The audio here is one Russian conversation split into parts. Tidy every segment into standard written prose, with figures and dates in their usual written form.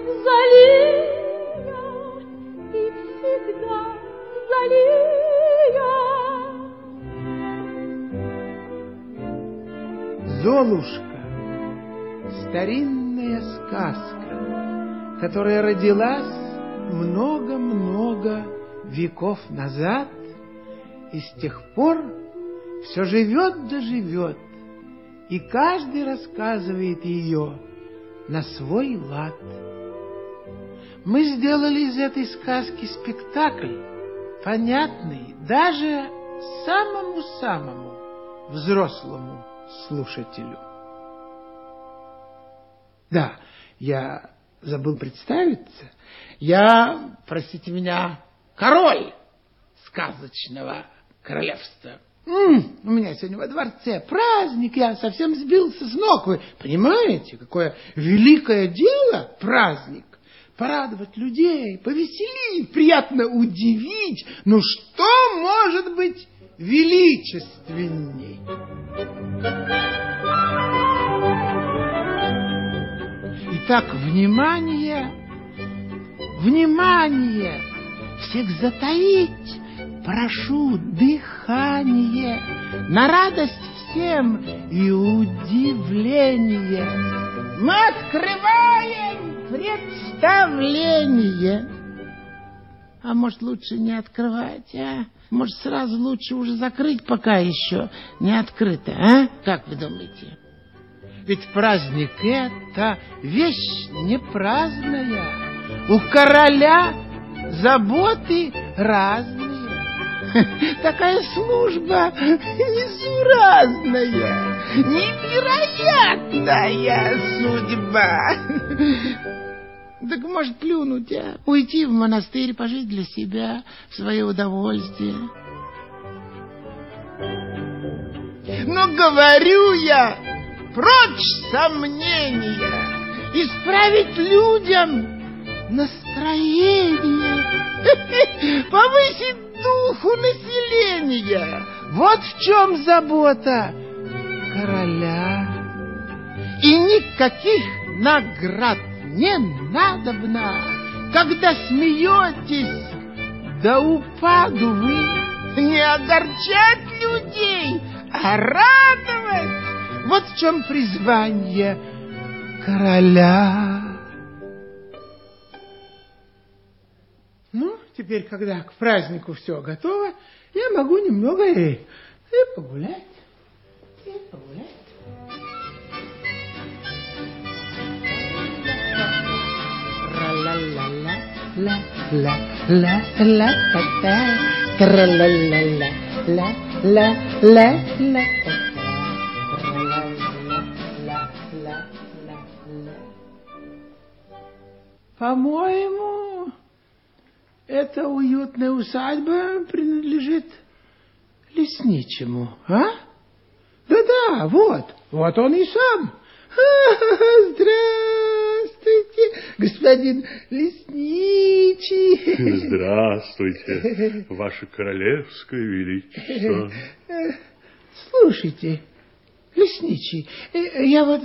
Залия, и всегда Залия. Золушка — старинная сказка, которая родилась много-много веков назад, и с тех пор все живет да живет, и каждый рассказывает ее на свой лад. Мы сделали из этой сказки спектакль, понятный даже самому-самому взрослому слушателю. Да, я забыл представиться. Я, простите меня, король сказочного королевства. У меня сегодня во дворце праздник, я совсем сбился с ног. Вы понимаете, какое великое дело праздник? Порадовать людей, повеселить, приятно удивить. Ну что может быть величественней? Итак, внимание, внимание! Всех затаить прошу дыхание, на радость всем и удивление. Мы открываем представление. А может, лучше не открывать, а? Может, сразу лучше уже закрыть, пока еще не открыто, а? Как вы думаете? Ведь праздник — это вещь не праздная. У короля заботы разные. Такая служба несуразная, невероятная судьба. Так может плюнуть, а? Уйти в монастырь, пожить для себя, в свое удовольствие. Но говорю я, прочь сомнения, исправить людям настроение, повысить духу населения. Вот в чем забота короля. И никаких наград не надобно, когда смеетесь до упаду вы. Не огорчать людей, а радовать. Вот в чем призвание короля. Ну, теперь, когда к празднику все готово, я могу немного и погулять. По-моему, эта уютная усадьба принадлежит лесничему, а? Да-да, вот он и сам. Здравствуйте, господин лесничий. Здравствуйте, ваше королевское величество. Слушайте, лесничий, я вот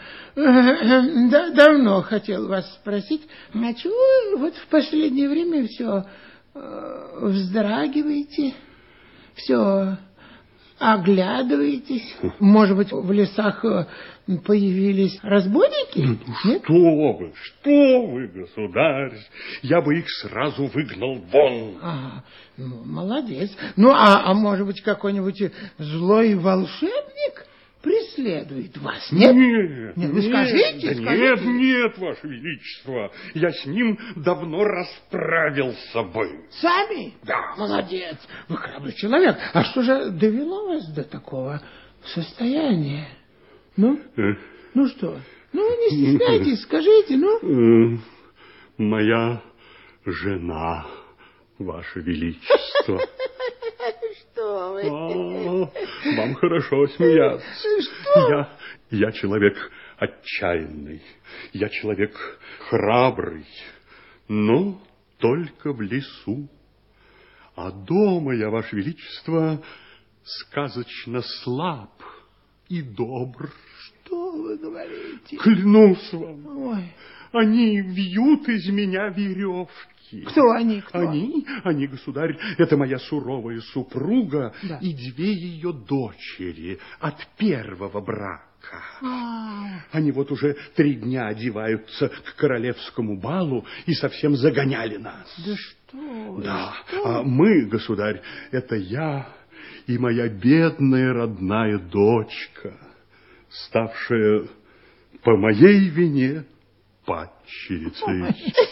давно хотел вас спросить, а чего вот в последнее время все вздрагиваете, все оглядываетесь? Может быть, в лесах появились разбойники? Что вы, государь? Я бы их сразу выгнал вон. Ну, молодец. Ну, а может быть, какой-нибудь злой волшебник преследует вас, нет? Нет, вы скажите. Нет, ваше величество. Я с ним давно расправился бы. Сами? Да. Молодец. Вы храбрый человек. А что же довело вас до такого состояния? Ну что? Ну, не стесняйтесь, скажите, ну. Моя жена, ваше величество. Что вы? Вам хорошо смеяться. Что? Я человек отчаянный, я человек храбрый, но только в лесу. А дома я, ваше величество, сказочно слаб и добр. Что вы говорите? Клянусь вам. Ой. Они вьют из меня веревки. Кто они? Кто? Они, государь, это моя суровая супруга, да, и 2 ее дочери от первого брака. Они вот уже 3 дня одеваются к королевскому балу и совсем загоняли нас. Да что? Да, что? А мы, государь, это я и моя бедная родная дочка, ставшая по моей вине падчерицей.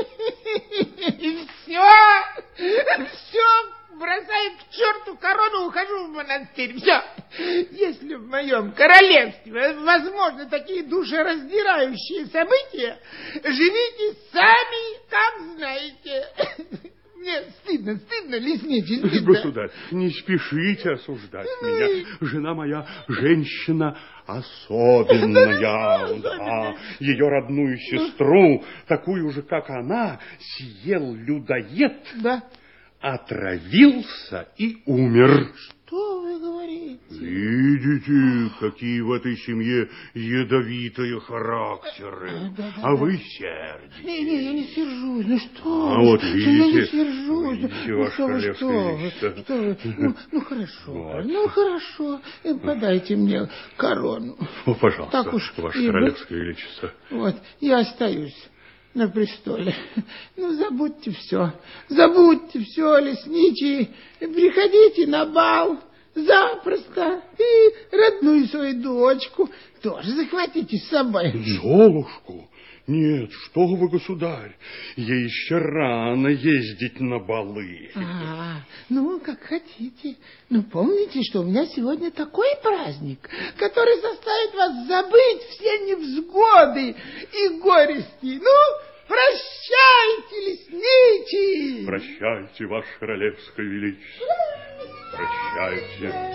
Все, бросает к черту корону, ухожу в монастырь. Все. Если в моем королевстве возможны такие душераздирающие события, живите сами, как знаете. Мне стыдно, лесничий, стыдно. Государь, не спешите осуждать меня. Жена моя женщина особенная. Да. Ее родную сестру, такую же, как она, съел людоед, да, отравился и умер. Что вы говорите? Видите, какие в этой семье ядовитые характеры. А вы сердитесь. Не, я не сержусь. Ну что? А вот видите, я не сержусь. видите, ваше королевское величество. Что вы? Ну хорошо. Вот. Ну хорошо. Подайте мне корону. О, пожалуйста, так уж ваше королевское величество. Вот, я остаюсь на престоле. Ну, забудьте все, лесничий. Приходите на бал запросто. И родную свою дочку тоже захватите с собой. Золушку? Нет, что вы, государь, ей еще рано ездить на балы. Ну, как хотите. Но помните, что у меня сегодня такой праздник, который заставит вас забыть все невзгоды и горести. Ну, прощайте, лесничий. Прощайте, ваше королевское величество. Прощайте.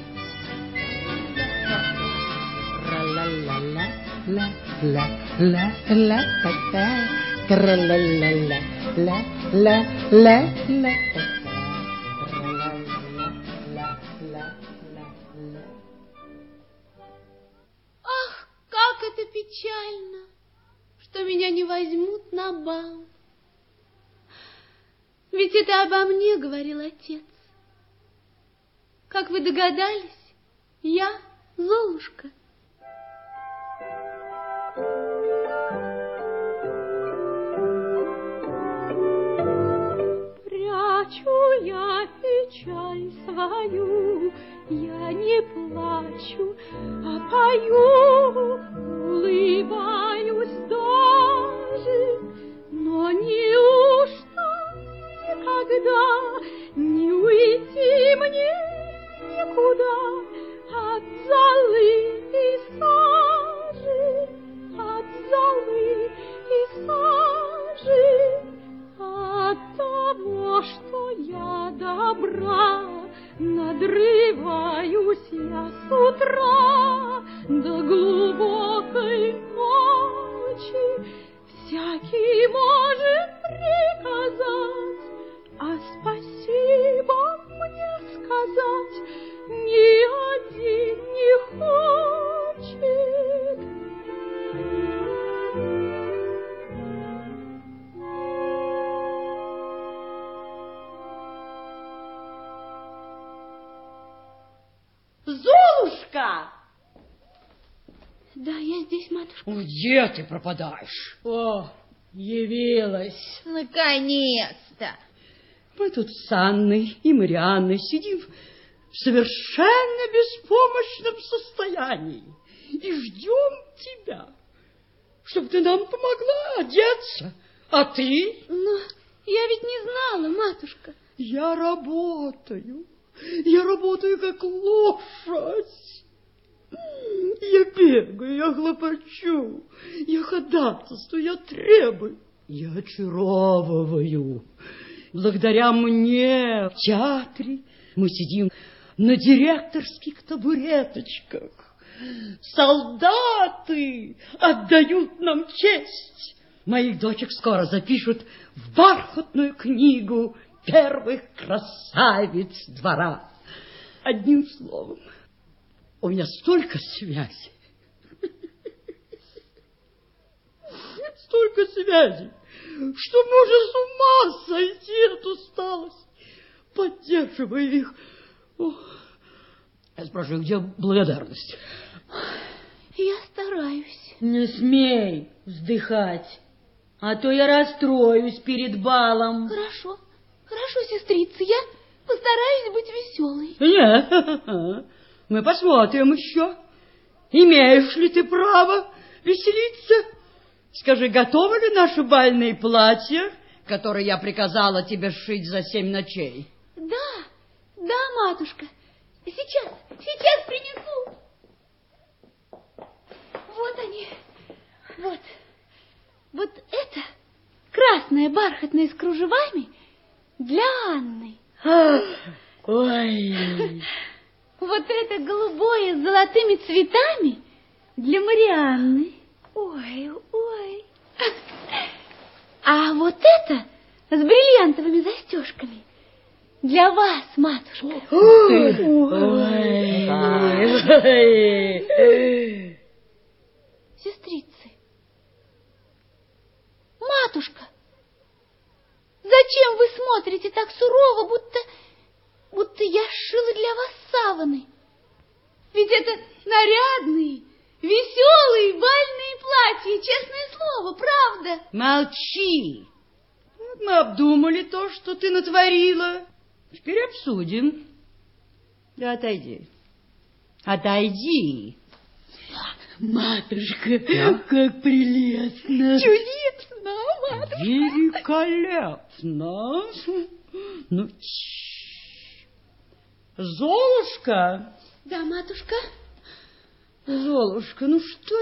Ах, как это печально, что меня не возьмут на бал. Ведь это обо мне говорил отец. Как вы догадались, я Золушка. Прячу я печаль свою, я не плачу, а пою, улыбаюсь даже, но неужто никогда не уйти мне никуда от золы и сажи, от золы и сажи, от того, что я добра, надрываюсь я с утра до глубокой ночи. Всякий может приказать, а спасибо мне сказать ни один не хочет. Золушка! Да, я здесь, матушка. Где ты пропадаешь? О, явилась. Наконец-то. Мы тут с Анной и Марианной сидим в совершенно беспомощном состоянии и ждем тебя, чтобы ты нам помогла одеться. А ты? Но я ведь не знала, матушка. Я работаю как лошадь. Я бегаю, я хлопочу, я ходатайствую, я требую, я очаровываю. Благодаря мне в театре мы сидим на директорских табуреточках. Солдаты отдают нам честь. Моих дочек скоро запишут в бархатную книгу первых красавиц двора. Одним словом, у меня столько связей, столько связей, что можно с ума сойти от усталости, поддерживая их. Я спрашиваю, где благодарность? Я стараюсь. Не смей вздыхать, а то я расстроюсь перед балом. Хорошо, сестрица, я постараюсь быть веселой. Нет, мы посмотрим еще. Имеешь ли ты право веселиться? Скажи, готовы ли наши бальные платья, которые я приказала тебе сшить за 7 ночей? Да, матушка. Сейчас принесу. Вот они. Вот это красное бархатное с кружевами для Анны. Ой. Вот это голубое с золотыми цветами для Марианны. Ой. А вот это с бриллиантовыми застежками для вас, матушка. Ой. Сестрицы. Матушка, зачем вы смотрите так сурово, будто я сшила для вас саваны? Ведь это нарядные, веселые бальные платья, честное слово, правда? Молчи. Мы обдумали то, что ты натворила. Теперь обсудим. Да отойди. Матушка, как прелестно. Чудесно, матушка. Великолепно. Ну, Золушка. Да, матушка. Золушка, ну что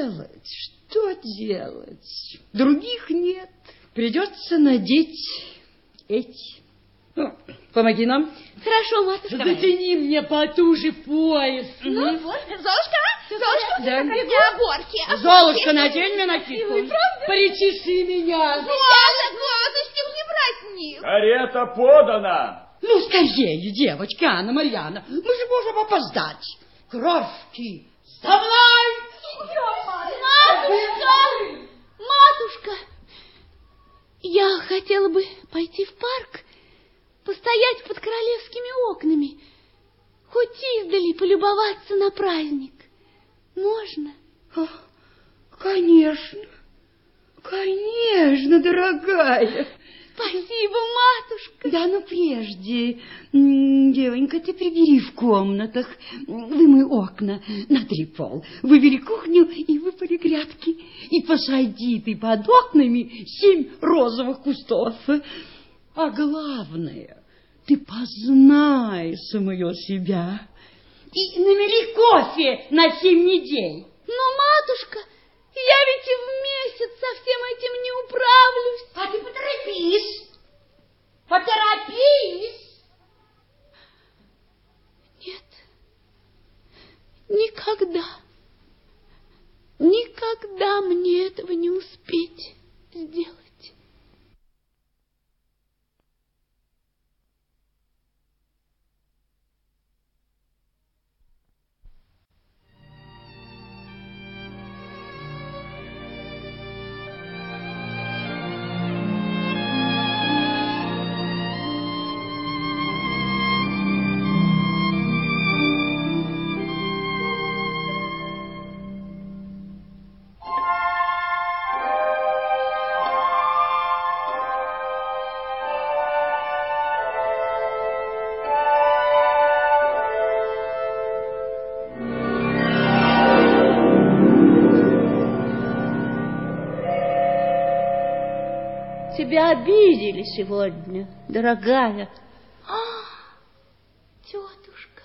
делать? Других нет. Придется надеть эти. Ну, помоги нам. Хорошо, матушка. Затяни мне потуже пояс. Ну, вот, Золушка, Да. для оборки. Золушка, надень мне накидку. Ой, правда? Причеши меня. Зачем не брать них? Карета подана. Ну, скорее, девочки, Анна, Марьяна. Мы же можем опоздать. Крошки, за мной! Матушка, я хотела бы пойти в парк, постоять под королевскими окнами, хоть издали полюбоваться на праздник. Можно? Конечно, дорогая. Спасибо, матушка. Да, но прежде, девонька, ты прибери в комнатах, вымой окна, натри пол, выбери кухню и выпари грядки. И посади ты под окнами 7 розовых кустов. А главное, ты познай самое себя и намели кофе на 7 недель. Но, матушка, я ведь и в месяц со всем этим не управлюсь. А ты поторопись. Нет, никогда мне этого не успеть сделать. Тебя обидели сегодня, дорогая. Тетушка,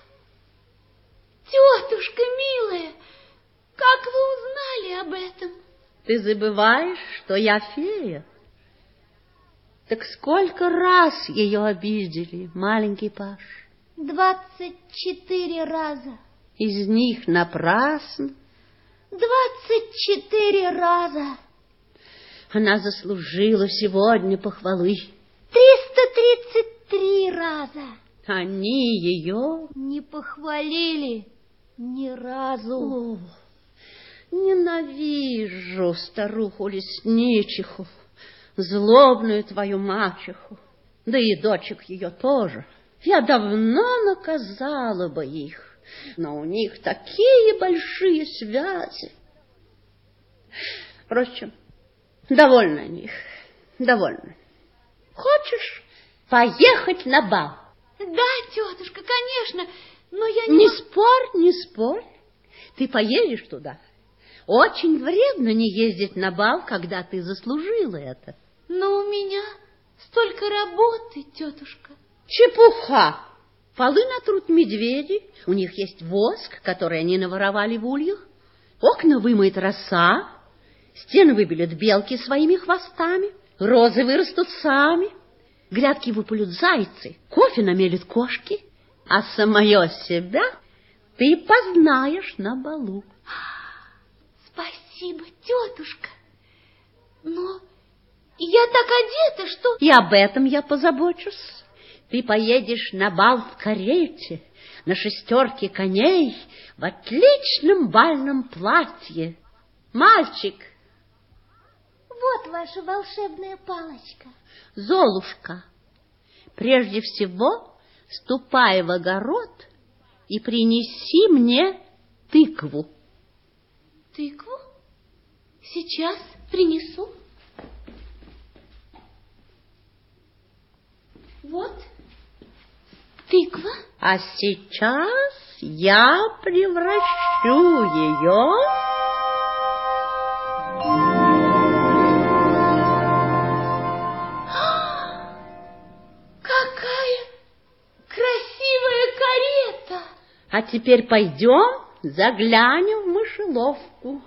милая, как вы узнали об этом? Ты забываешь, что я фея? Так сколько раз ее обидели, маленький Паш? 24 раза. Из них напрасно. 24 раза. Она заслужила сегодня похвалы. 333 раза. Они ее не похвалили ни разу. О, Ненавижу старуху-лесничиху, злобную твою мачеху, да и дочек ее тоже. Я давно наказала бы их, но у них такие большие связи. Впрочем, довольна о них, довольна. Хочешь поехать на бал? Да, тетушка, конечно, но я Не спорь, не спорь. Ты поедешь туда. Очень вредно не ездить на бал, когда ты заслужила это. Но у меня столько работы, тетушка. Чепуха! Полы натрут медведи, у них есть воск, который они наворовали в ульях, окна вымоет роса, стены выбелят белки своими хвостами, розы вырастут сами, грядки выпалют зайцы, кофе намелят кошки, а самое себя ты познаешь на балу. Спасибо, тетушка. Но я так одета, что... И об этом я позабочусь. Ты поедешь на бал в карете, на 6 коней, в отличном бальном платье. Мальчик! Вот ваша волшебная палочка. Золушка, прежде всего ступай в огород и принеси мне тыкву. Тыкву? Сейчас принесу. Вот тыква. А сейчас я превращу ее... Какая красивая карета! А теперь пойдем заглянем в мышеловку.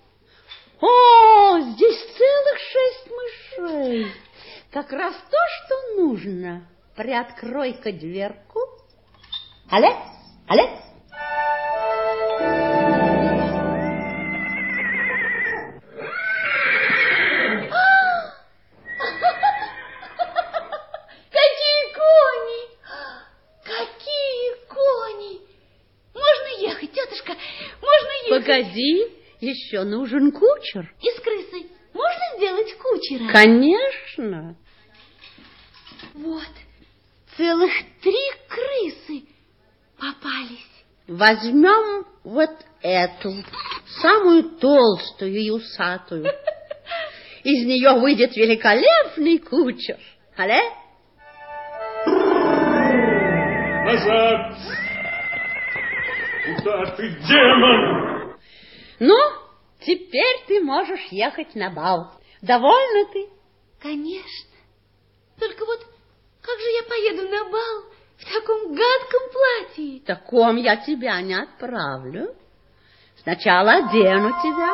О, здесь целых 6 мышей. Как раз то, что нужно. Приоткрой-ка дверку. Алец, алец. Какие кони! Какие кони! Можно ехать, тетушка, можно ехать. Погоди, еще нужен кучер. И с крысой можно сделать кучера? Конечно. Вот, целых 3 крысы попались. Возьмем вот эту, самую толстую и усатую. Из нее выйдет великолепный кучер. Але? Назад! Куда ты, демон? Ну, теперь ты можешь ехать на бал. Довольна ты? Конечно. Только вот как же я поеду на бал в таком гадком платье? В таком я тебя не отправлю. Сначала одену тебя.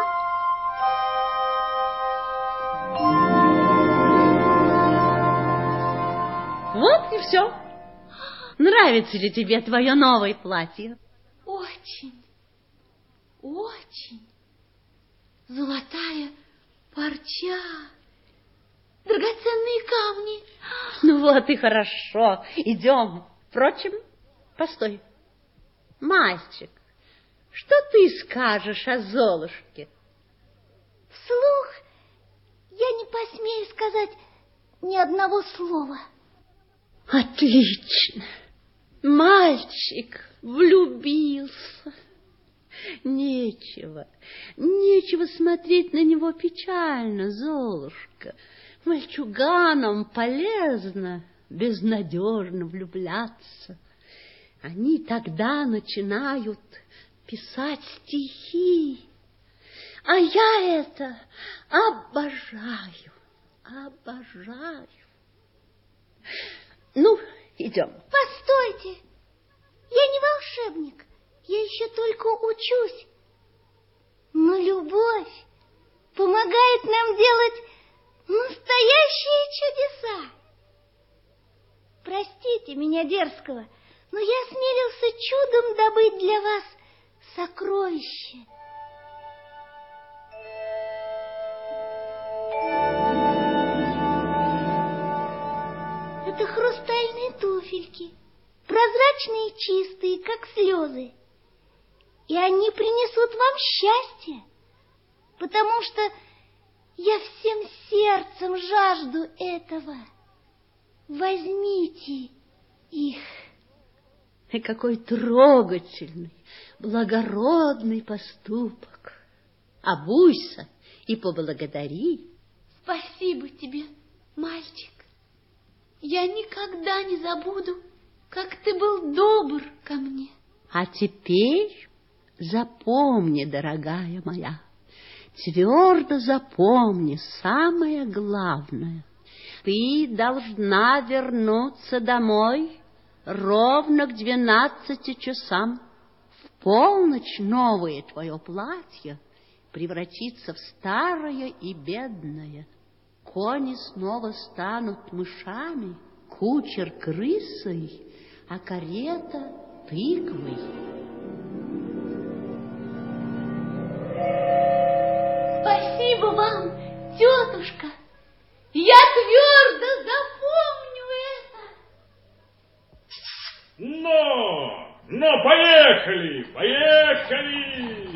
Вот и все. Нравится ли тебе твое новое платье? Очень, очень. Золотая парча, драгоценные камни. Ну вот и хорошо. Идем. Впрочем, постой. Мальчик, что ты скажешь о Золушке? Вслух я не посмею сказать ни одного слова. Отлично. Мальчик влюбился. Нечего смотреть на него печально, Золушка. Мальчуганам полезно безнадежно влюбляться. Они тогда начинают писать стихи. А я это обожаю. Ну, идем. Постойте, я не волшебник, я еще только учусь. Но любовь помогает нам делать настоящие чудеса. Простите меня дерзкого, но я осмелился чудом добыть для вас сокровище. Это хрустальные туфельки, прозрачные и чистые, как слезы. И они принесут вам счастье. потому что я всем сердцем жажду этого. Возьмите их. И какой трогательный, благородный поступок. Обуйся и поблагодари. Спасибо тебе, мальчик. Я никогда не забуду, как ты был добр ко мне. А теперь запомни, дорогая моя, твердо запомни самое главное. Ты должна вернуться домой ровно к 12 часам. В полночь новое твое платье превратится в старое и бедное. Кони снова станут мышами, кучер крысой, а карета тыквой. Спасибо вам, тетушка. Я твердо запомню это. Ну, поехали, поехали!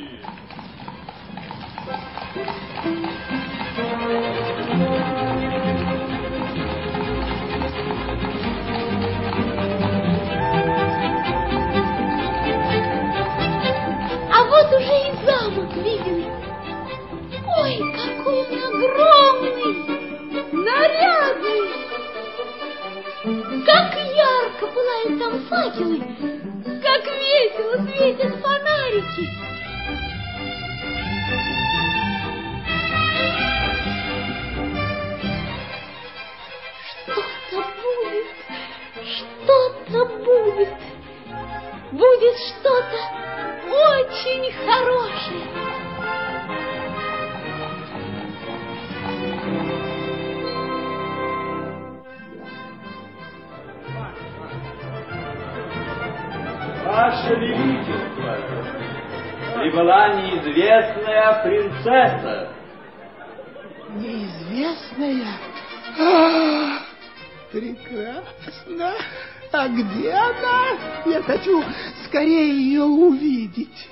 А вот уже и замок виден. Ой, какой он огромный, нарядный. Как ярко пылают там факелы, как весело светят фонарики. Что-то будет. Будет что-то очень хорошее. Ваше Величество, прибыла неизвестная принцесса. Неизвестная? Прекрасно. А где она? Я хочу скорее ее увидеть.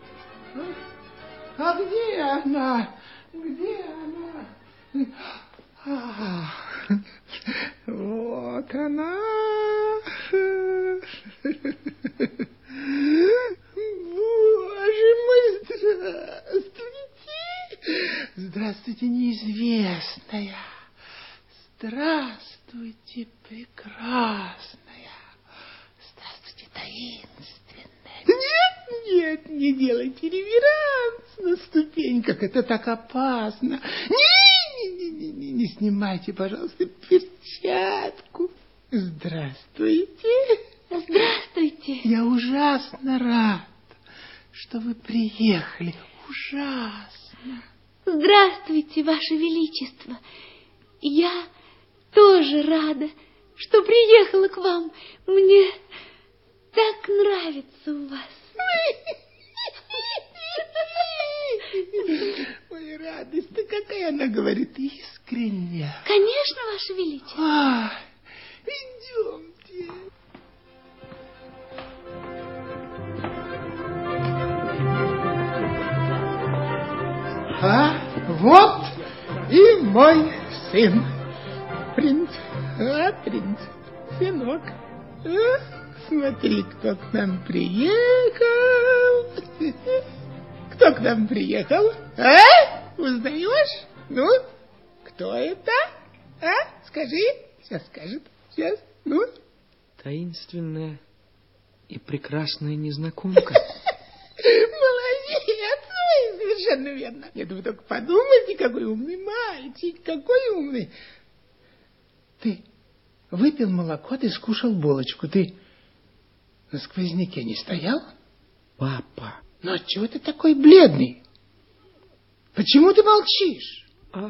А где она? Где она? Вот она. Боже мой, здравствуйте. Здравствуйте, неизвестная. Здравствуйте, прекрасная. Здравствуйте, таинственная. Нет, не делайте реверанс на ступеньках, это так опасно. Не снимайте, пожалуйста, перчатку. Здравствуйте. Здравствуйте. Я ужасно рад, что вы приехали. Ужасно. Здравствуйте, Ваше Величество. Я тоже рада, что приехала к вам. Мне так нравится у вас. Ой, радость-то какая, она говорит, искренне. Конечно, Ваше Величество. Идемте. Вот и мой сын. Принц, принц, сынок. Смотри, кто к нам приехал. Кто к нам приехал? Узнаешь? Ну, кто это? Скажи. Сейчас скажет. Сейчас. Ну. Таинственная и прекрасная незнакомка. Молодец. Ой, совершенно верно. Нет, вы только подумайте, какой умный мальчик. Какой умный. Ты выпил молоко, ты скушал булочку. Ты на сквозняке не стоял? Папа. Ну, отчего ты такой бледный? Почему ты молчишь?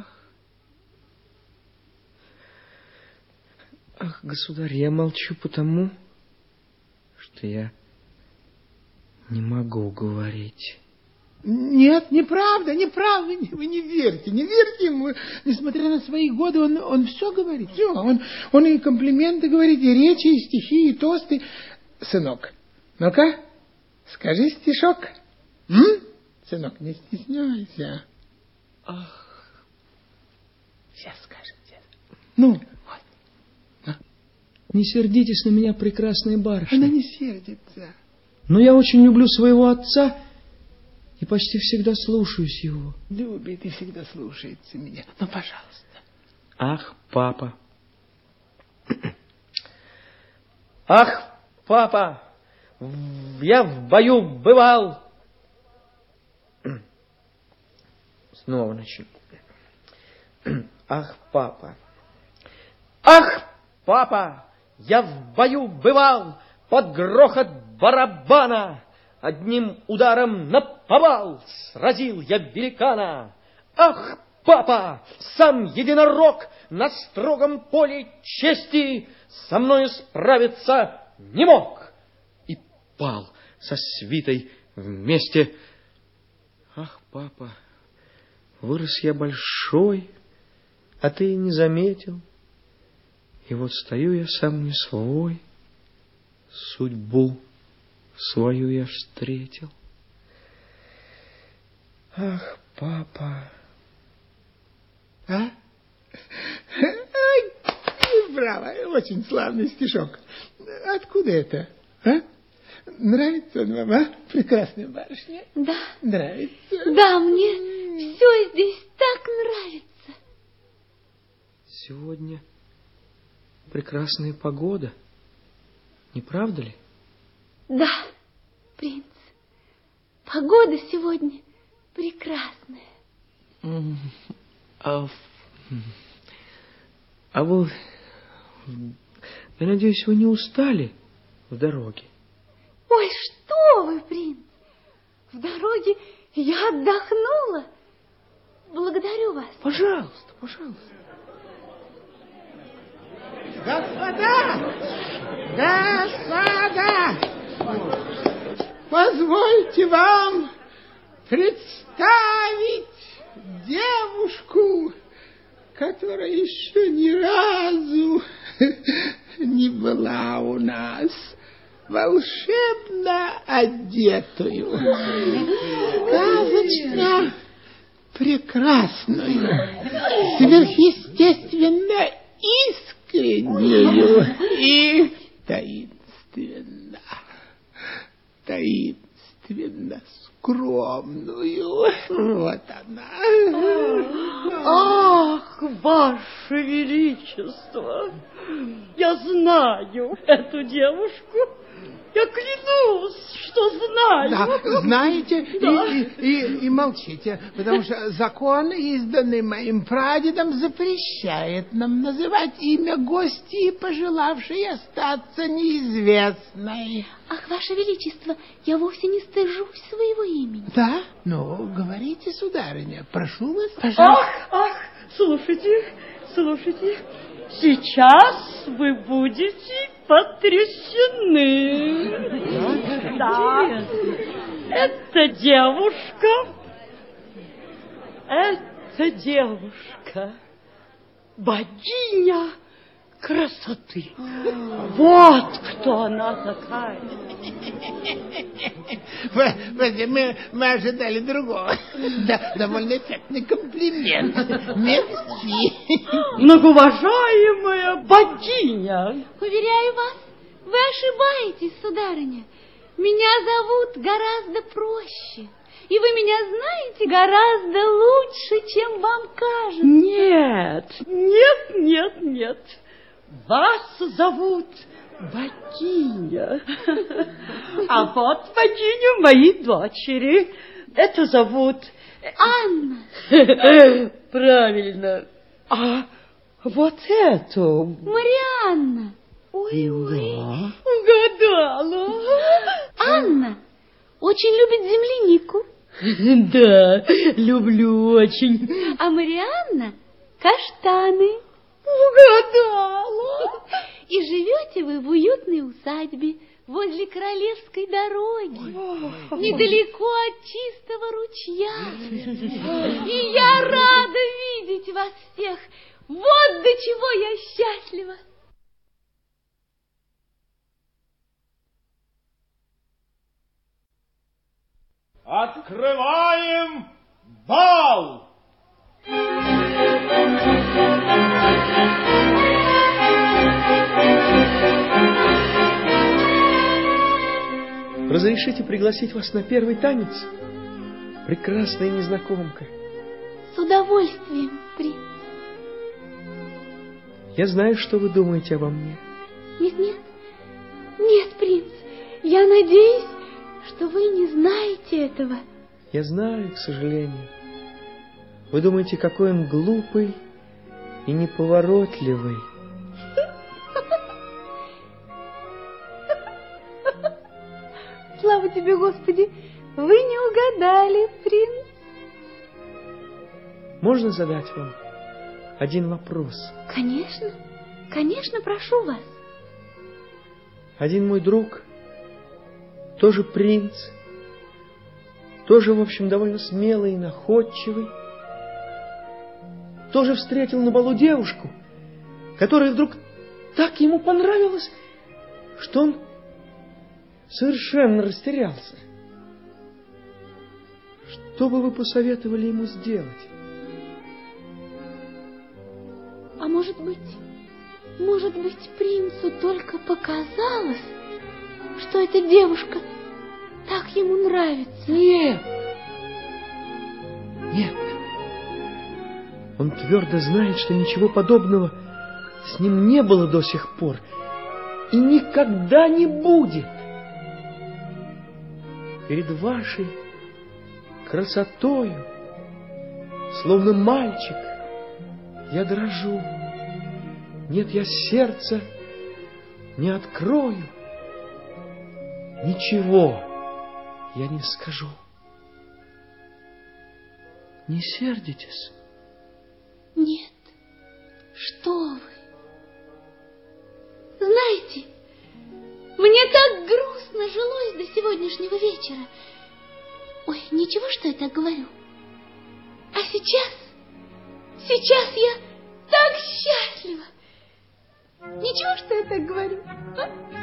Ах, государь, я молчу потому, что я не могу говорить. Нет, неправда. Вы не верьте ему. Несмотря на свои годы, он все говорит. Все. Он и комплименты говорит, и речи, и стихи, и тосты. Сынок, ну-ка, скажи стишок. Сынок, не стесняйся. Сейчас скажет. Ну, вот. Не сердитесь на меня, прекрасная барышня. Она не сердится. Но я очень люблю своего отца и почти всегда слушаюсь его. Любит и всегда слушается меня. Ну, пожалуйста. Ах, папа. Ах, папа, я в бою бывал. Снова начну. Ах, папа. Ах, папа, я в бою бывал под грохот барабана. Одним ударом наповал сразил я великана. Ах, папа, сам единорог на строгом поле чести со мною справиться не мог. И пал со свитой вместе. Ах, папа, вырос я большой, а ты и не заметил. И вот стою я сам не свой, судьбу свою я встретил. Ах, папа. А? Браво, очень славный стишок. Откуда это? А? Нравится он вам, а? Прекрасная барышня? Да. Нравится? Да, мне все здесь так нравится. Сегодня прекрасная погода, не правда ли? Да, принц. Погода сегодня прекрасная. А вы, я надеюсь, вы не устали в дороге? Ой, что вы, принц! В дороге я отдохнула. Благодарю вас. Пожалуйста, пожалуйста. Господа! Господа! Позвольте вам представить девушку, которая еще ни разу не была у нас, волшебно одетую, сказочно прекрасную, сверхъестественно искреннюю и таинственно скромную. Вот она. Ах, Ваше Величество, я знаю эту девушку. Я клянусь, что знаю. Да, знаете, Да. И молчите, потому что закон, изданный моим прадедом, запрещает нам называть имя гостьи, пожелавшей остаться неизвестной. Ах, Ваше Величество, я вовсе не стыжусь своего имени. Да? Ну, говорите, сударыня, прошу вас, пожалуйста. Ах, слушайте. Сейчас вы будете потрясены. Да. Эта девушка богиня красоты. Вот кто она такая. Мы ожидали другого. Да, довольно эффектный комплимент. Мерси. Многоуважаемая богиня. Уверяю вас, вы ошибаетесь, сударыня. Меня зовут гораздо проще. И вы меня знаете гораздо лучше, чем вам кажется. Нет. Вас зовут богиня. А вот богиню моей дочери. Это зовут... Анна. Правильно. А вот эту... Марианна. Да. Угадала. Анна очень любит землянику. Да, люблю очень. А Марианна каштаны. Угадала. И живете вы в уютной усадьбе возле Королевской дороги, недалеко от чистого ручья. И я рада видеть вас всех. Вот до чего я счастлива. Открываем бал! Разрешите пригласить вас на первый танец, прекрасная незнакомка? С удовольствием, принц. Я знаю, что вы думаете обо мне. Нет, принц. Я надеюсь, что вы не знаете этого. Я знаю, к сожалению. Вы думаете, какой он глупый и неповоротливый. Слава тебе, Господи, вы не угадали, принц. Можно задать вам один вопрос? Конечно, прошу вас. Один мой друг, тоже принц, тоже, в общем, довольно смелый и находчивый, тоже встретил на балу девушку, которая вдруг так ему понравилась, что он совершенно растерялся. Что бы вы посоветовали ему сделать? А может быть, принцу только показалось, что эта девушка так ему нравится? Нет. Он твердо знает, что ничего подобного с ним не было до сих пор и никогда не будет. Перед вашей красотою, словно мальчик, я дрожу. Нет, я сердце не открою. Ничего я не скажу. Не сердитесь? Нет, что вы. Знаете, мне так грустно жилось до сегодняшнего вечера. Ой, ничего, что я так говорю. А сейчас я так счастлива. Ничего, что я так говорю. А?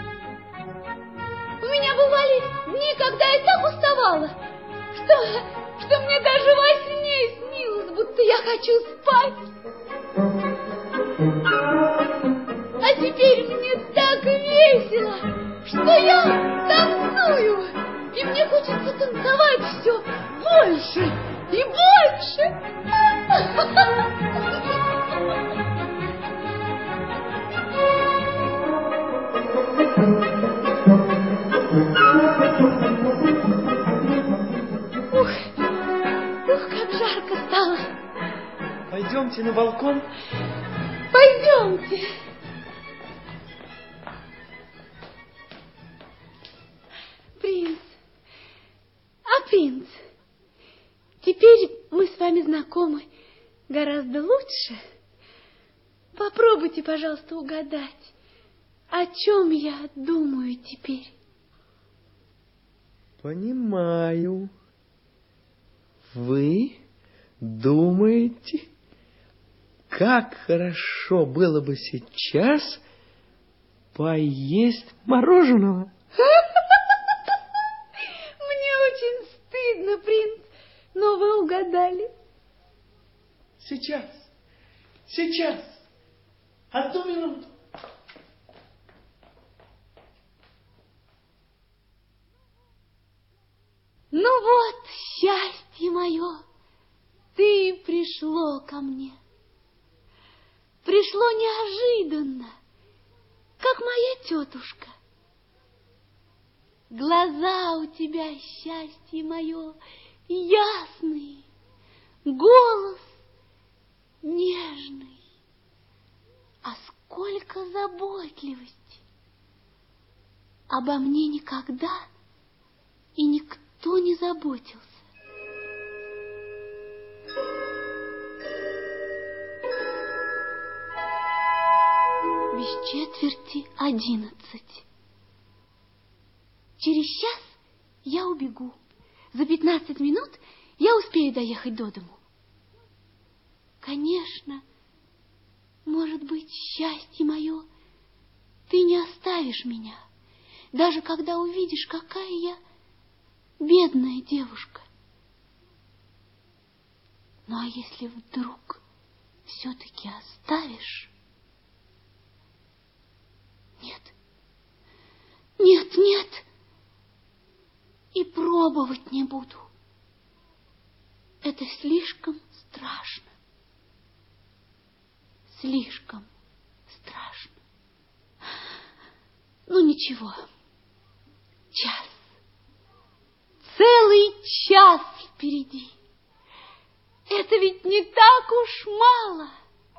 У меня бывали дни, когда я так уставала, что мне даже во сне снилось, будто я хочу спать. А теперь мне так весело, что я танцую, и мне хочется танцевать все больше и больше. Ух, как жарко стало. Пойдемте на балкон. Пойдемте. Принц, теперь мы с вами знакомы гораздо лучше. Попробуйте, пожалуйста, угадать, о чем я думаю теперь. Понимаю. Вы думаете, как хорошо было бы сейчас поесть мороженого? Принц, но вы угадали. Сейчас. Одну минуту. Ну вот, счастье мое, ты пришло ко мне. Пришло неожиданно, как моя тетушка. Глаза у тебя, счастье мое, ясные, голос нежный. А сколько заботливости! Обо мне никогда и никто не заботился. Без 11:45. Через час я убегу. За 15 минут я успею доехать до дому. Конечно, может быть, счастье мое, ты не оставишь меня, даже когда увидишь, какая я бедная девушка. Ну, а если вдруг все-таки оставишь? Нет, нет, нет, и пробовать не буду. Это слишком страшно. Слишком страшно. Ну, ничего. Час. Целый час впереди. Это ведь не так уж мало.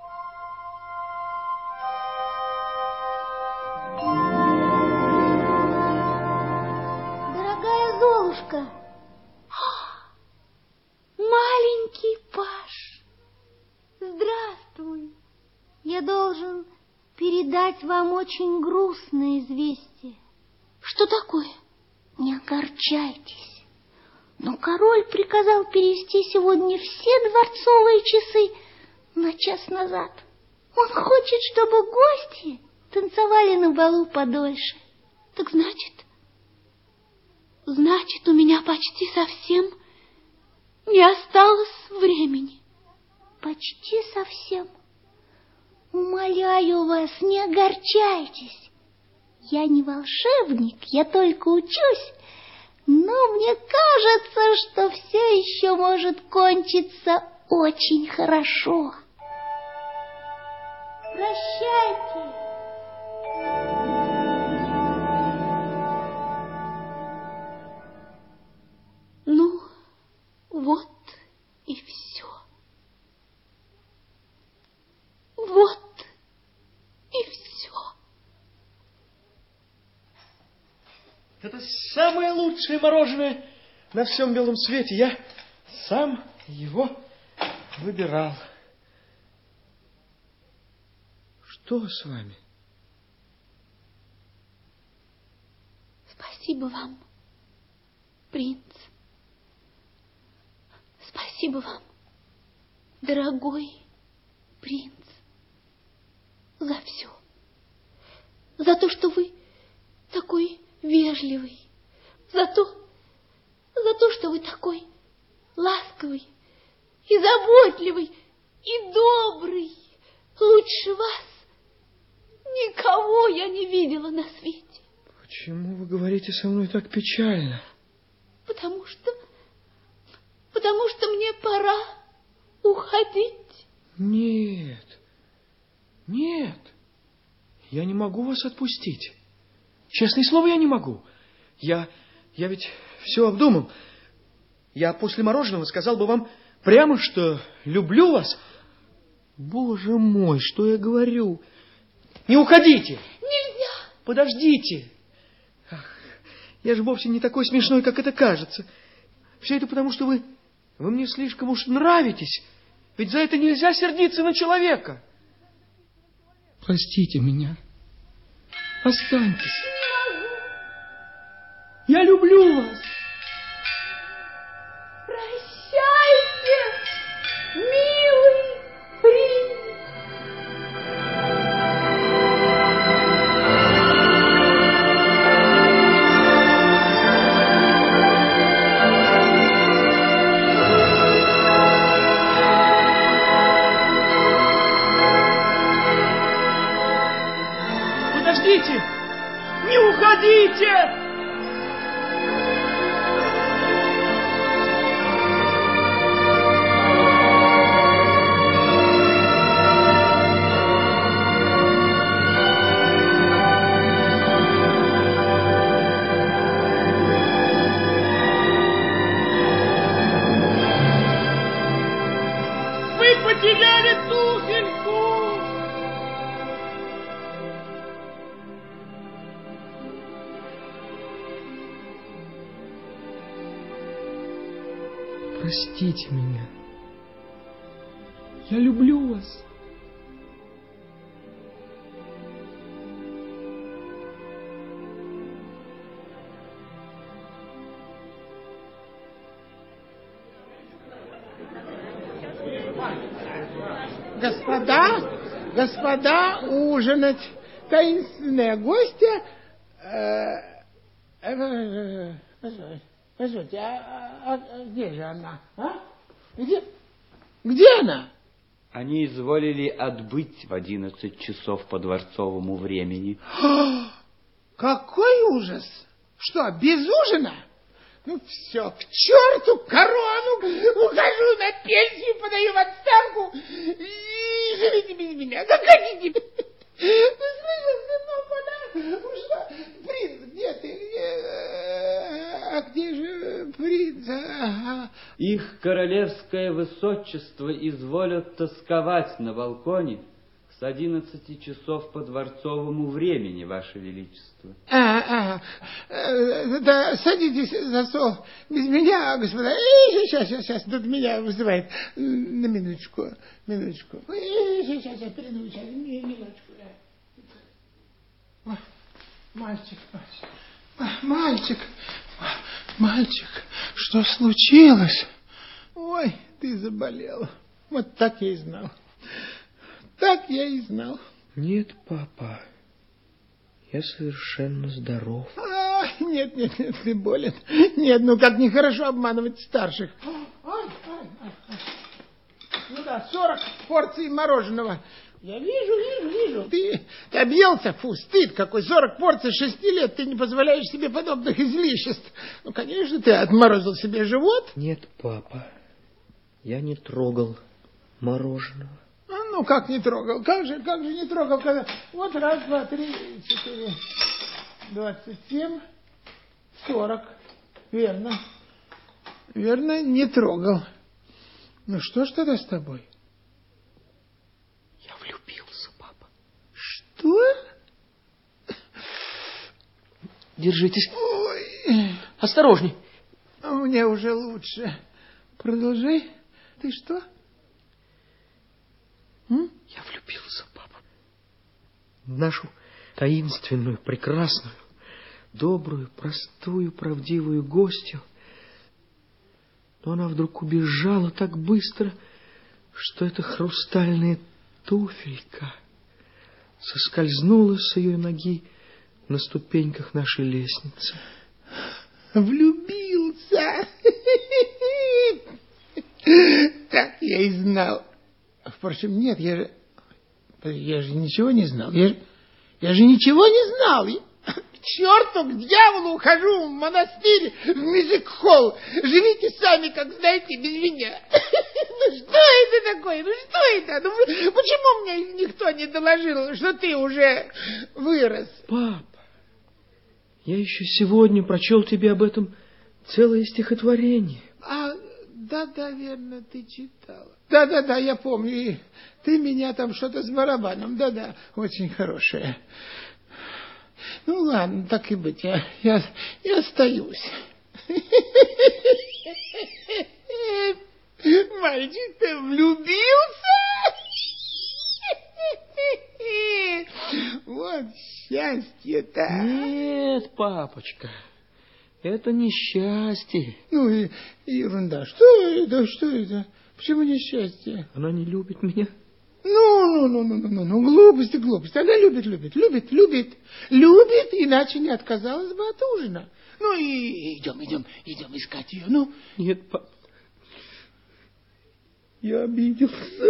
Дорогая Золушка. Маленький Паш. Здравствуй. Я должен передать вам очень грустное известие. Что такое? Не огорчайтесь. Но король приказал перевести сегодня все дворцовые часы на час назад. Он хочет, чтобы гости танцевали на балу подольше. Так значит, у меня почти совсем не осталось времени. Почти совсем. Умоляю вас, не огорчайтесь. Я не волшебник, я только учусь. Но мне кажется, что все еще может кончиться очень хорошо. Прощайте. Ну, вот и все. Вот и все. Это самое лучшее мороженое на всем белом свете. Я сам его выбирал. Что с вами? Спасибо вам, принц. Спасибо вам, дорогой принц, за все. За то, что вы такой вежливый. За то, что вы такой ласковый и заботливый и добрый. Лучше вас никого я не видела на свете. Почему вы говорите со мной так печально? Потому что мне пора уходить. Нет, я не могу вас отпустить. Честное слово, я не могу. Я ведь все обдумал. Я после мороженого сказал бы вам прямо, что люблю вас. Боже мой, что я говорю? Не уходите! Нельзя! Подождите! Ах, я же вовсе не такой смешной, как это кажется. Все это потому, что вы мне слишком уж нравитесь. Ведь за это нельзя сердиться на человека. Простите меня. Останьтесь. Я люблю вас. Прощайте, милый принц. Подождите! Не уходите! Вы потеряли туфельку! Простите меня. Я люблю вас. Господа, ужинать. Таинственная гостья. Позвольте, где же она? А? Где? Где она? Они изволили отбыть в 11 часов по дворцовому времени. Какой ужас! Что, без ужина? Ну все, к черту корону! Ухожу на пенсию, подаю в отставку и живите без меня. Да хотите! Ты слышал, сынок, ушла. Принц, где ты? А где же принц? Их королевское высочество изволят тосковать на балконе с 11 часов по дворцовому времени, Ваше Величество. Да садитесь за стол без меня, господа. Сейчас, тут меня вызывает. На минуточку. Сейчас, приду, минуточку. Мальчик, что случилось? Ой, ты заболел. Вот так я и знал. Нет, папа, я совершенно здоров. Нет, ты болен. Нет, ну как нехорошо обманывать старших. Ну да, 40 порций мороженого. Я вижу. Ты объелся? Фу, стыд какой. 40 порций 6 лет. Ты не позволяешь себе подобных излишеств. Ну, конечно, ты отморозил себе живот. Нет, папа, я не трогал мороженого. Ну, как не трогал? Как же не трогал? Когда... Вот 1, 2, 3, 4, 27, 40. Верно, не трогал. Ну, что ж тогда с тобой? Я влюбился, папа. Что? Держитесь. Ой. Осторожней. Мне уже лучше. Продолжай. Ты что? Я влюбился, папа. В нашу таинственную, прекрасную, добрую, простую, правдивую гостью. Но она вдруг убежала так быстро, что эта хрустальная туфелька соскользнула с ее ноги на ступеньках нашей лестницы. Влюбился. Так я и знал. Впрочем, нет, я же ничего не знал. Я же ничего не знал. К черту, к дьяволу ухожу в монастырь, в мюзик-холл. Живите сами, как знаете, без меня. Ну, что это такое? Ну, что это? Ну, почему мне никто не доложил, что ты уже вырос? Папа, я еще сегодня прочел тебе об этом целое стихотворение. Да, верно, ты читала. Да, я помню. И ты меня там что-то с барабаном. Да, очень хорошее. Ну, ладно, так и быть. Я остаюсь. Мальчик, ты влюбился? Вот счастье-то. Нет, папочка. Это не счастье. Ну, и ерунда. Что это? Почему несчастье? Она не любит меня. Ну, глупость. Она любит, иначе не отказалась бы от ужина. Ну, и идем искать ее, ну. Нет, пап. Я обиделся.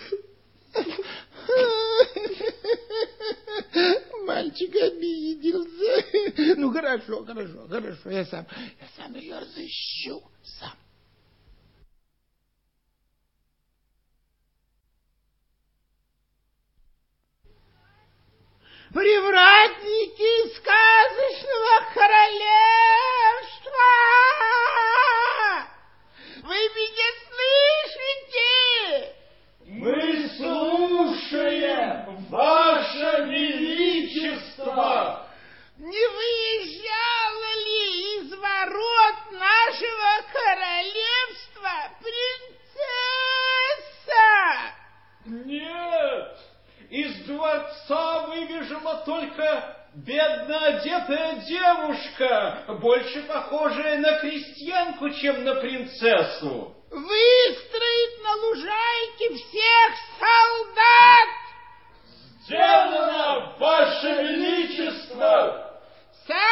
Мальчик обиделся. Ну, хорошо. Я сам ее разыщу, сам. Привратники сказочного королевства! Вы меня слышите? Мы слушаем, Ваше Величество! Не выезжала ли из ворот нашего королевства принцесса? Нет! Из дворца выбежала только бедно одетая девушка, больше похожая на крестьянку, чем на принцессу. Выстроить на лужайке всех солдат! Сделано, Ваше Величество! Солдаты!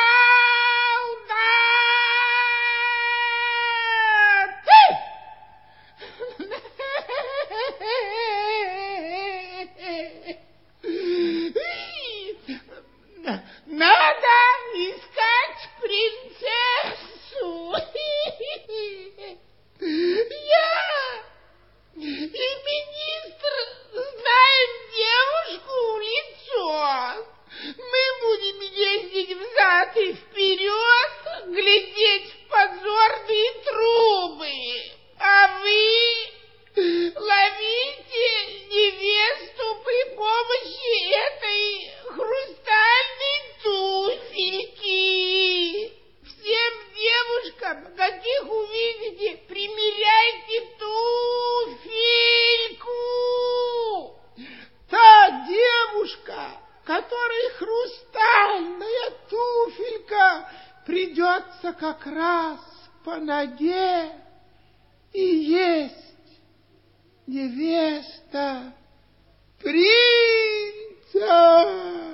которой хрустальная туфелька придется как раз по ноге, и есть невеста принца.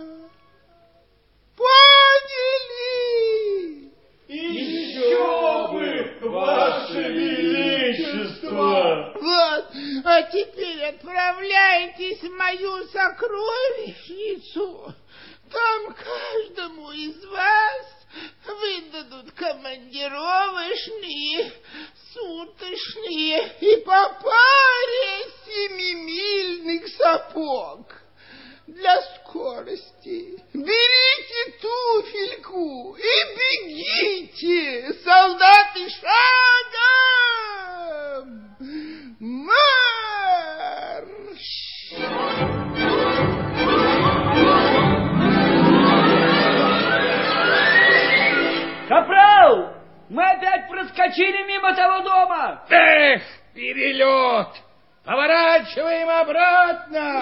Поняли? Еще бы, Ваше Величество! Вот, а теперь отправляйтесь в мою сокровищницу. Там каждому из вас выдадут командировочные, суточные и по паре 7-мильных сапог для скорости. Берите туфельку и бегите, солдаты, шагом! Марш! Капрал! Мы опять проскочили мимо того дома! Эх, перелет! Поворачиваем обратно!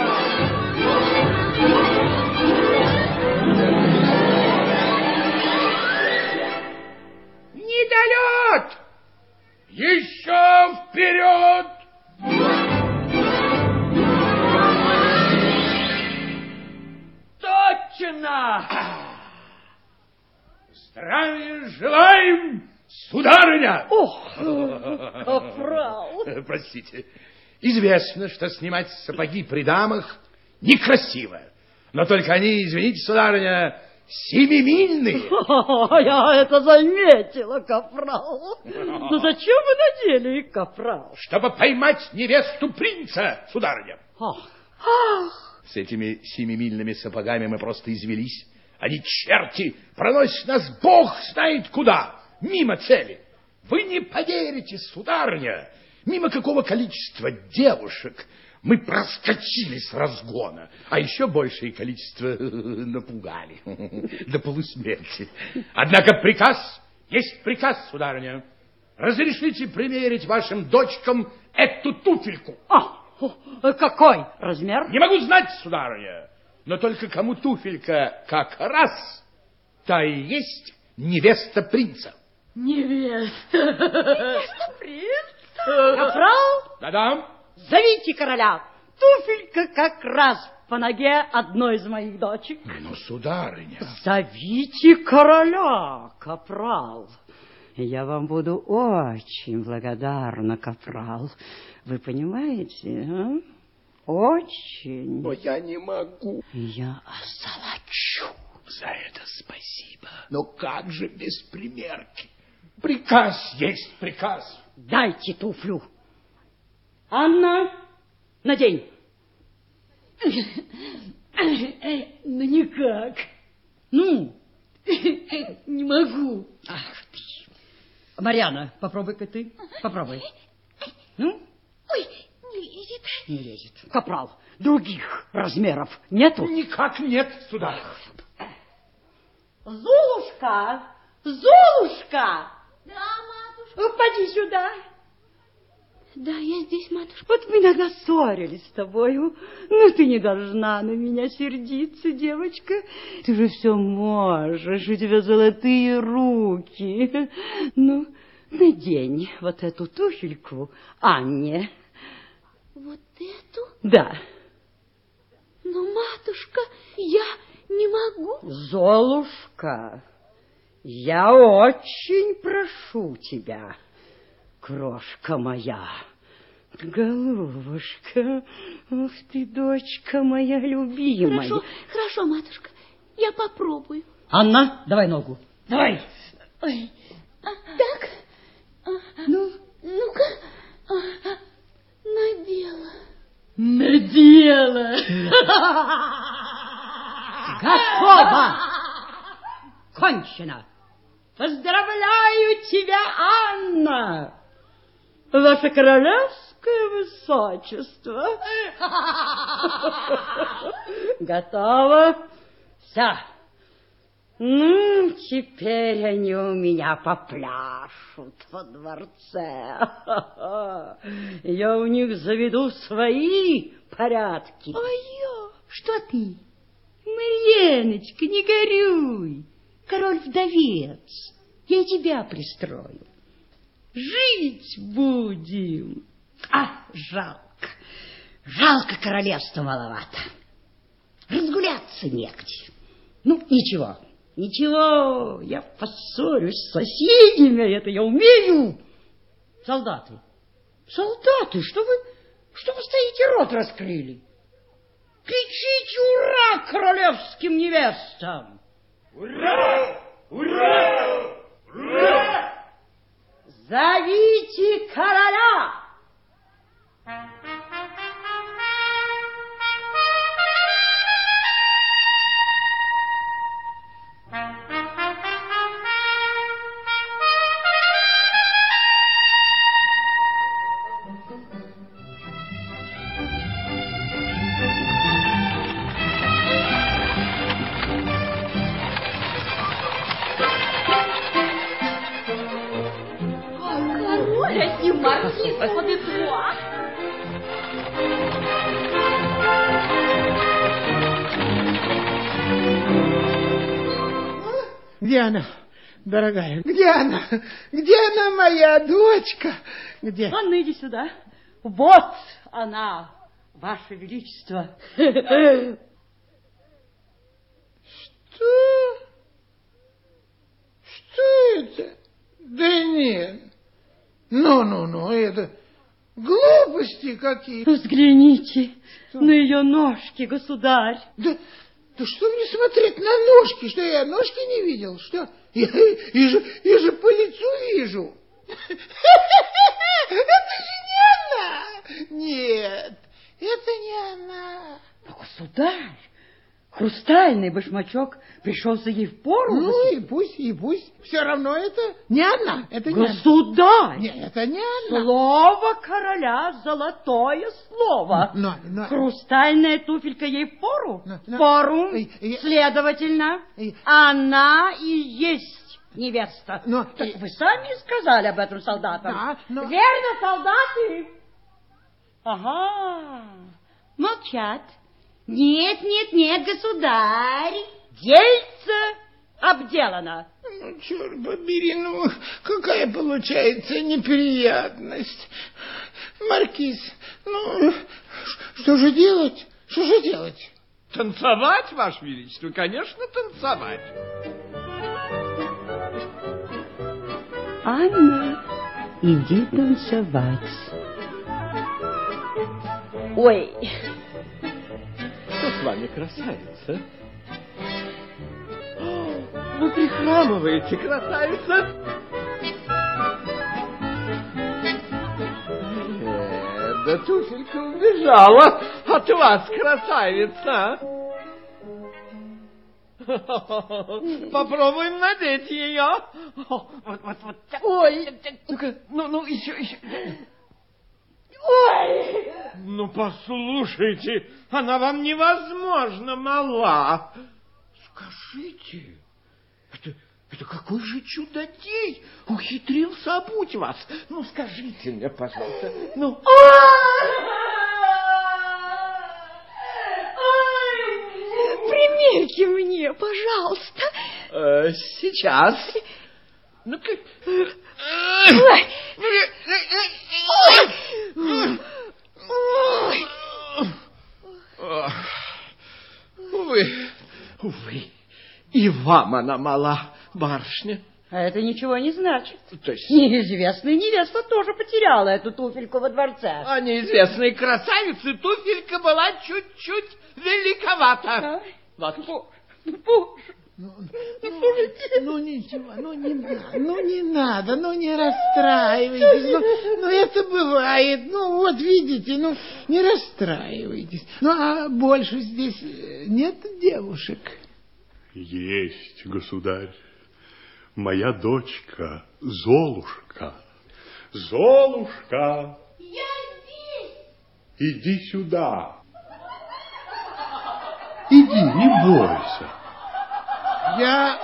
Недолет! Еще вперед! Точно! Здравия желаем, сударыня! Ох, капрал! Простите. Известно, что снимать сапоги при дамах некрасиво. Но только они, извините, сударыня, 7-мильные. Я это заметила, капрал. Но зачем вы надели их, капрал? Чтобы поймать невесту принца, сударыня. С этими 7-мильными сапогами мы просто извелись. Они, черти, проносят нас бог знает куда, мимо цели. Вы не поверите, сударыня, мимо какого количества девушек мы проскочили с разгона, а еще большее количество напугали до полусмерти. Однако приказ есть приказ, сударыня. Разрешите примерить вашим дочкам эту туфельку. Какой размер? Не могу знать, сударыня, но только кому туфелька как раз, та и есть невеста принца. Невеста принца? Капрал? Да-да. Зовите короля. Туфелька как раз по ноге одной из моих дочек. Ну, сударыня. Зовите короля, капрал. Я вам буду очень благодарна, капрал. Вы понимаете, а? Очень. Но я не могу. Я озолочу. За это спасибо. Но как же без примерки? Приказ есть приказ. Дайте туфлю. Анна, надень. Ну, никак. Ну? Не могу. Ах ты. Марьяна, попробуй-ка ты. Попробуй. Ну? Ой, не лезет. Не лезет. Капрал, других размеров нету? Никак нет, сударь. Золушка! Золушка! Да, матушка. Поди сюда. Да, я здесь, матушка. Вот мы иногда ссорились с тобою. Ну, ты не должна на меня сердиться, девочка. Ты же все можешь, у тебя золотые руки. Ну, надень вот эту туфельку Анне. Вот эту? Да. Но, матушка, я не могу. Золушка, я очень прошу тебя, крошка моя, голубушка, ух ты, дочка моя любимая. Хорошо, хорошо, матушка, я попробую. Анна, давай ногу. Давай. Ой. Так? Ну? Ну-ка. Надела. Надела. Готово. Кончено. Поздравляю тебя, Анна. Ваше королевское высочество. Готово. Все. Ну, теперь они у меня попляшут во дворце. Я у них заведу свои порядки. Ой, что ты? Марья. Леночка, не горюй. Король-вдовец, я и тебя пристрою. Жить будем. А, жалко. Жалко, королевства маловато. Разгуляться негде. Ну, ничего, ничего, я поссорюсь с соседями, это я умею. Солдаты, солдаты, что вы стоите, рот раскрыли? Кричите «Ура!» королевским невестам! Ура! Ура! Ура! Зовите короля! Маркиз Подетруа. Где она, дорогая? Где она? Где она, моя дочка? Где? Анна, иди сюда. Вот она, Ваше Величество. Что? Что это? Да нет. Ну, это глупости какие. Взгляните на ее ножки, государь. Да что мне смотреть на ножки? Что я ножки не видел? Что? Я же по лицу вижу. Это же не она. Нет, это не она. Но, государь, хрустальный башмачок пришелся ей в пору. Ну и пусть. Все равно это не она. Это не государь! Нет, это не она. Слово короля — золотое слово. Но. Хрустальная туфелька ей в пору? Но. Пору. Следовательно, она и есть невеста. Так вы сами сказали об этом солдатам. Да, но... Верно, солдаты? Ага. Молчат. Нет, государь, дельце обделано. Ну, черт побери, какая получается неприятность. Маркиз, что же делать? Танцевать, Ваше Величество, конечно, танцевать. Анна, иди танцевать. Ой... Что с вами, красавица? Вы прихрамываете, красавица. Да туфелька убежала от вас, красавица. Попробуем надеть ее. Вот. Ой, ну, еще. Ой! Ну, послушайте, она вам невозможно мала. Скажите, это какой же чудодей ухитрился обуть вас? Ну, скажите мне, пожалуйста. Ну. Примерьте мне, пожалуйста. Сейчас. Ну-ка. Увы, и вам она мала, барышня. А это ничего не значит. То есть... Неизвестная невеста тоже потеряла эту туфельку во дворце. А неизвестной красавице туфелька была чуть-чуть великовата. Вот. Боже. Не надо, не расстраивайтесь. Это бывает. Вот видите, не расстраивайтесь. А больше здесь нет девушек? Есть, государь. Моя дочка Золушка. Золушка! Я здесь! Иди сюда. Иди, не бойся. Я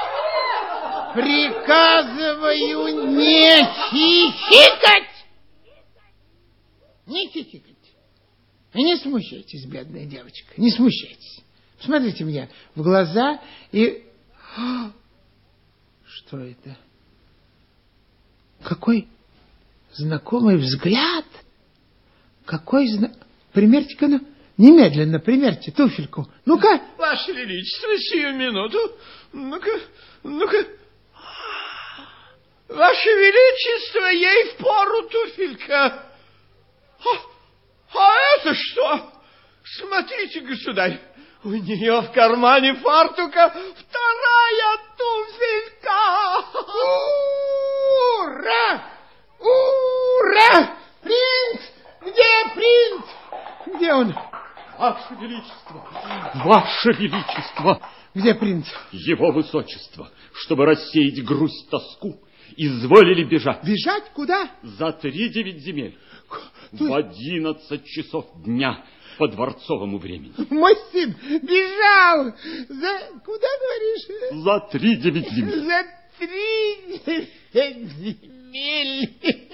приказываю не хихикать! Не хихикать. И не смущайтесь, бедная девочка, не смущайтесь. смотрите мне в глаза и... Что это? Какой знакомый взгляд. Какой Примерьте-ка, ну, немедленно примерьте туфельку. Ну-ка. Ваше Величество, сию минуту. Ну-ка, ну-ка. Ваше Величество, ей впору туфелька. А это что? Смотрите, государь, у нее в кармане фартука вторая туфелька. Ура! Ура! Принц! Где принц? Где он? Ваше Величество! Ваше Величество! Где принц? Его Высочество, чтобы рассеять грусть, тоску, изволили бежать. Бежать куда? За 3-9 земель. В 11 часов дня по дворцовому времени. Мой сын бежал. За... Куда, говоришь? За 3-9 земель. За 3 земель.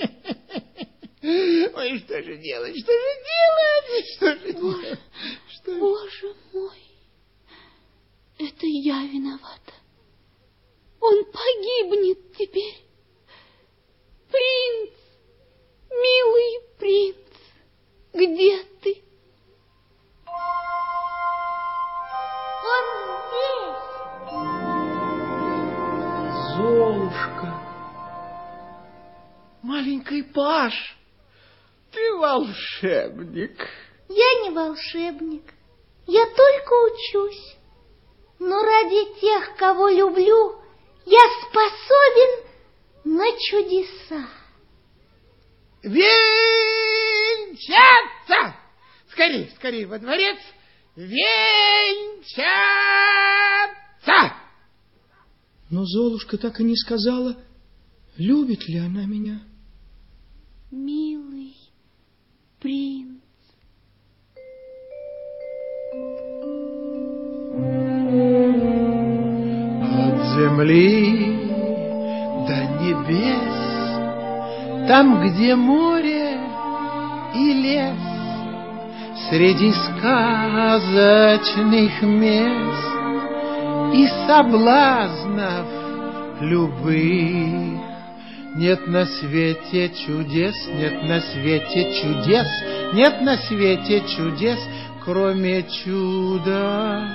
Ой, что же делать? Что же делать? Что же делать? Что... Боже мой, это я виновата. Он погибнет теперь. Принц, милый принц, где ты? Он здесь. Золушка, маленький паж, ты волшебник. Я не волшебник. Я только учусь. Но ради тех, кого люблю, я способен на чудеса. Венчаться! Скорей, скорей во дворец! Венчаться! Но Золушка так и не сказала, любит ли она меня. Милый принц. От земли до небес, там, где море и лес, среди сказочных мест и соблазнов любых, нет на свете чудес, нет на свете чудес, нет на свете чудес, кроме чуда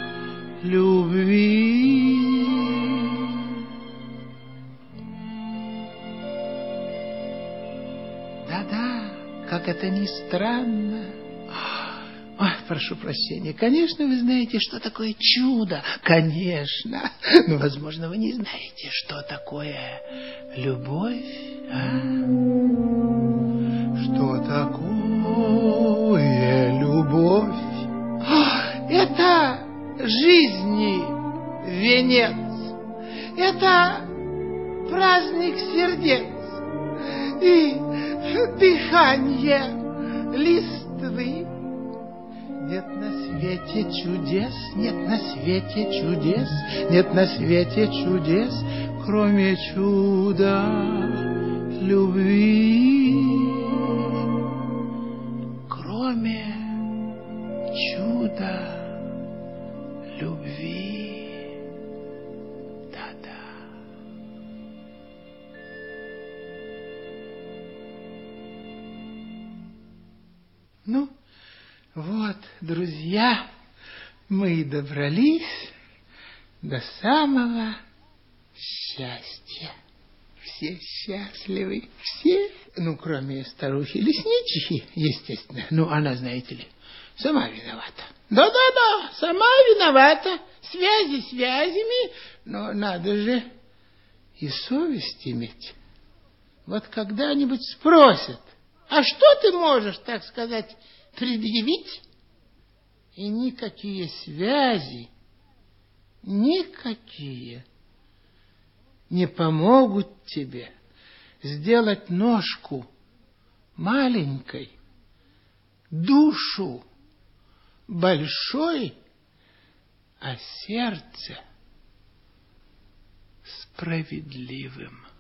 любви. Да-да, как это ни странно. Ой, прошу прощения. Конечно, вы знаете, что такое чудо. Конечно. Но, возможно, вы не знаете, что такое любовь. А? Что такое любовь? Это жизни венец. Это праздник сердец. И дыхание листвы. Нет на свете чудес, нет на свете чудес, нет на свете чудес, кроме чуда любви. Кроме чуда любви. Да-да. Ну, вот, друзья, мы и добрались до самого счастья. Все счастливы, все, ну, кроме старухи-лесничьи, естественно. Ну, она, знаете ли, сама виновата. Да-да-да, сама виновата. Связи связями, но надо же и совесть иметь. Вот когда-нибудь спросят, а что ты можешь, так сказать, предъявить? И никакие связи, никакие не помогут тебе сделать ножку маленькой, душу большой, а сердце справедливым.